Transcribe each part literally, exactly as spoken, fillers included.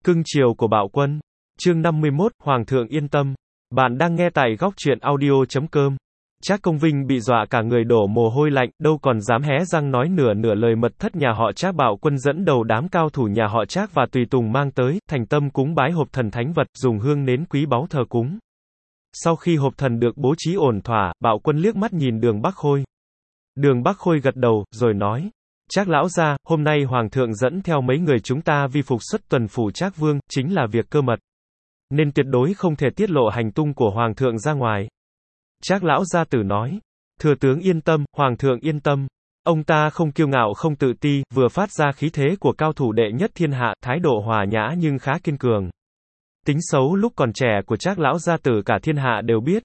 Cưng chiều của Bạo Quân. Chương năm mươi mốt, Hoàng thượng yên tâm. Bạn đang nghe tại góc truyện audio chấm com. Trác Công Vinh bị dọa cả người đổ mồ hôi lạnh, đâu còn dám hé răng nói nửa nửa lời. Mật thất nhà họ Trác, Bạo Quân dẫn đầu đám cao thủ nhà họ Trác và tùy tùng mang tới, thành tâm cúng bái hộp thần thánh vật, dùng hương nến quý báu thờ cúng. Sau khi hộp thần được bố trí ổn thỏa, Bạo Quân liếc mắt nhìn Đường Bắc Khôi. Đường Bắc Khôi gật đầu, rồi nói: Trác lão gia, hôm nay Hoàng thượng dẫn theo mấy người chúng ta vi phục xuất tuần phủ Trác Vương, chính là việc cơ mật, nên tuyệt đối không thể tiết lộ hành tung của Hoàng thượng ra ngoài. Trác lão gia tử nói: Thừa tướng yên tâm, Hoàng thượng yên tâm. Ông ta không kiêu ngạo không tự ti, vừa phát ra khí thế của cao thủ đệ nhất thiên hạ, thái độ hòa nhã nhưng khá kiên cường. Tính xấu lúc còn trẻ của Trác lão gia tử cả thiên hạ đều biết.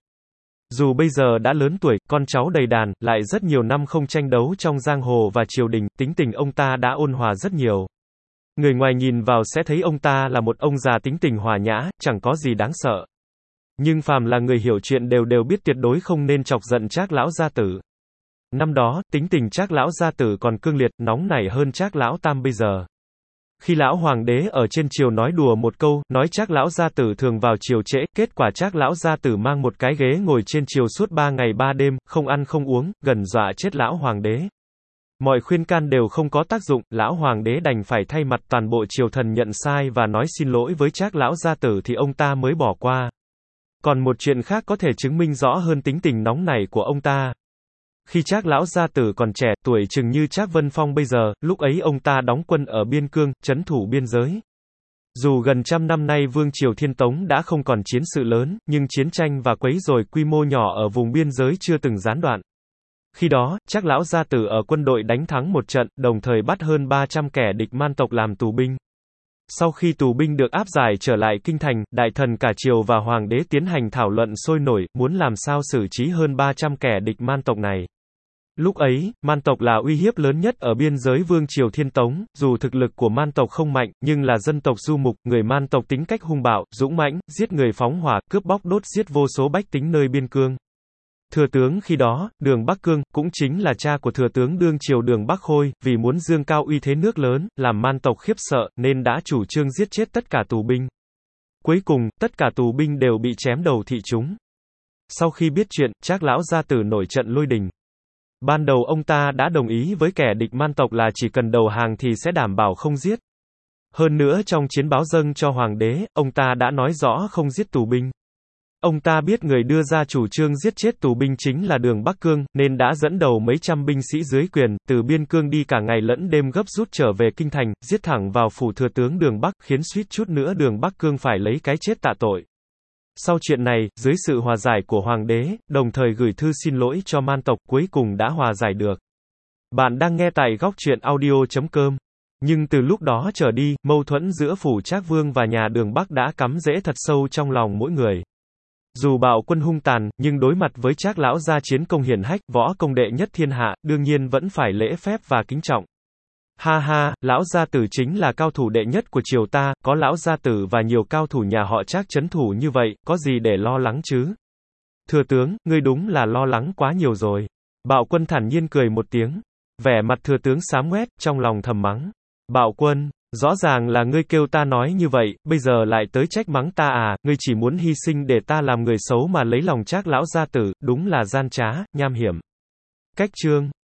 Dù bây giờ đã lớn tuổi, con cháu đầy đàn, lại rất nhiều năm không tranh đấu trong giang hồ và triều đình, tính tình ông ta đã ôn hòa rất nhiều. Người ngoài nhìn vào sẽ thấy ông ta là một ông già tính tình hòa nhã, chẳng có gì đáng sợ. Nhưng phàm là người hiểu chuyện đều đều biết tuyệt đối không nên chọc giận Trác lão gia tử. Năm đó, tính tình Trác lão gia tử còn cương liệt, nóng nảy hơn Trác lão tam bây giờ. Khi lão hoàng đế ở trên triều nói đùa một câu, nói Trác lão gia tử thường vào triều trễ, kết quả Trác lão gia tử mang một cái ghế ngồi trên triều suốt ba ngày ba đêm, không ăn không uống, gần dọa chết lão hoàng đế. Mọi khuyên can đều không có tác dụng, lão hoàng đế đành phải thay mặt toàn bộ triều thần nhận sai và nói xin lỗi với Trác lão gia tử thì ông ta mới bỏ qua. Còn một chuyện khác có thể chứng minh rõ hơn tính tình nóng nảy của ông ta. Khi Trác lão gia tử còn trẻ, tuổi chừng như Trác Vân Phong bây giờ, lúc ấy ông ta đóng quân ở biên cương, trấn thủ biên giới. Dù gần trăm năm nay Vương triều Thiên Tống đã không còn chiến sự lớn, nhưng chiến tranh và quấy rối quy mô nhỏ ở vùng biên giới chưa từng gián đoạn. Khi đó, Trác lão gia tử ở quân đội đánh thắng một trận, đồng thời bắt hơn ba trăm kẻ địch Man tộc làm tù binh. Sau khi tù binh được áp giải trở lại kinh thành, đại thần cả triều và hoàng đế tiến hành thảo luận sôi nổi, muốn làm sao xử trí hơn ba trăm kẻ địch Man tộc này. Lúc ấy, Man tộc là uy hiếp lớn nhất ở biên giới Vương triều Thiên Tống, dù thực lực của Man tộc không mạnh, nhưng là dân tộc du mục, người Man tộc tính cách hung bạo, dũng mãnh, giết người phóng hỏa, cướp bóc đốt giết vô số bách tính nơi biên cương. Thừa tướng khi đó, Đường Bắc Cương, cũng chính là cha của thừa tướng đương triều Đường Bắc Khôi, vì muốn dương cao uy thế nước lớn, làm Man tộc khiếp sợ, nên đã chủ trương giết chết tất cả tù binh. Cuối cùng, tất cả tù binh đều bị chém đầu thị chúng. Sau khi biết chuyện, Trác lão gia tử nổi trận lôi đình. Ban đầu ông ta đã đồng ý với kẻ địch Man tộc là chỉ cần đầu hàng thì sẽ đảm bảo không giết. Hơn nữa trong chiến báo dâng cho hoàng đế, ông ta đã nói rõ không giết tù binh. Ông ta biết người đưa ra chủ trương giết chết tù binh chính là Đường Bắc Cương, nên đã dẫn đầu mấy trăm binh sĩ dưới quyền, từ biên cương đi cả ngày lẫn đêm gấp rút trở về kinh thành, giết thẳng vào phủ thừa tướng Đường Bắc, khiến suýt chút nữa Đường Bắc Cương phải lấy cái chết tạ tội. Sau chuyện này, dưới sự hòa giải của hoàng đế, đồng thời gửi thư xin lỗi cho Man tộc, cuối cùng đã hòa giải được. Bạn đang nghe tại góc truyện audio chấm com. Nhưng từ lúc đó trở đi, mâu thuẫn giữa phủ Trác Vương và nhà Đường Bắc đã cắm rễ thật sâu trong lòng mỗi người. Dù Bạo Quân hung tàn, nhưng đối mặt với Trác lão gia chiến công hiển hách, võ công đệ nhất thiên hạ, đương nhiên vẫn phải lễ phép và kính trọng. Ha ha, lão gia tử chính là cao thủ đệ nhất của triều ta, có lão gia tử và nhiều cao thủ nhà họ Trác trấn thủ như vậy, có gì để lo lắng chứ? Thừa tướng, ngươi đúng là lo lắng quá nhiều rồi. Bạo Quân thản nhiên cười một tiếng. Vẻ mặt thừa tướng xám ngoét, trong lòng thầm mắng. Bạo Quân, rõ ràng là ngươi kêu ta nói như vậy, bây giờ lại tới trách mắng ta à, ngươi chỉ muốn hy sinh để ta làm người xấu mà lấy lòng Trác lão gia tử, đúng là gian trá, nham hiểm. Cách chương